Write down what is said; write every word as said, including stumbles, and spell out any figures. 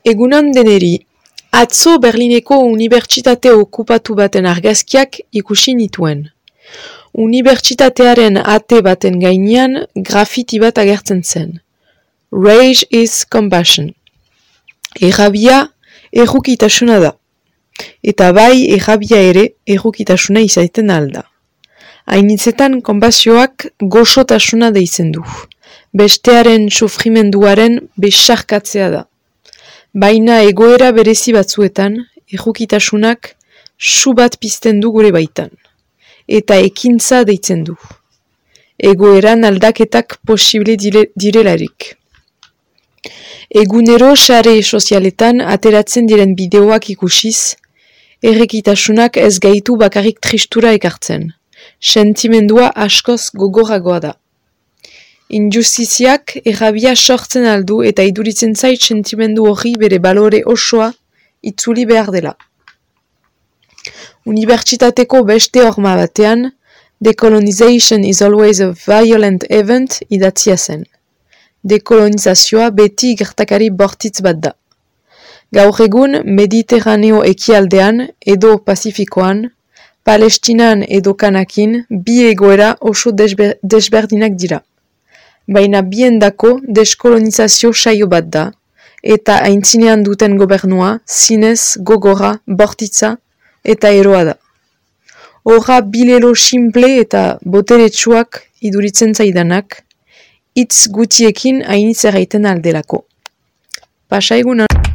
Egunon deneri, atzo Berlineko unibertsitate okupatu baten argazkiak ikusi nituen. Unibertsitatearen ate baten gainean grafiti bat agertzen zen. Rage is compassion. Errabia errukitasuna da. Eta bai errabia ere errukitasuna izaiten alda. Hainitzetan konpasioak goxotasuna deitzen du. Bestearen sufrimenduaren besarkatzea da. Baina egoera berezi batzuetan, errukitasunak su bat pizten du gure baitan. Eta ekintza deitzen du. Egoeran aldaketak posible dire, direlarik. Egunero sare sozialetan ateratzen diren bideoak ikusiz, errekitasunak ez gaitu bakarrik tristura ekartzen. Sentimendua askoz gogorragoa da. Injustiziak errabia sortzen aldu eta iduritzen zait sentimendu hori bere balore osoa itzuli behar dela. Unibertsitateko beste horma batean, Decolonization is always a violent event idatzia zen. Dekolonizazioa beti gertakari bortitz bat da. Gaur egun Mediterraneo ekialdean edo Pazifikoan, Palestinan edo Kanakin bi egoera oso desber, desberdinak dira. Baina biendako deskolonizazio saio bat da, eta aintzinean duten gobernua zinez, gogorra, bortitza eta eroa da. Horra bilelo simple eta boteretsuak iduritzen zaidanak, hitz gutiekin hainitz erraiten aldelako. Pasa egunan!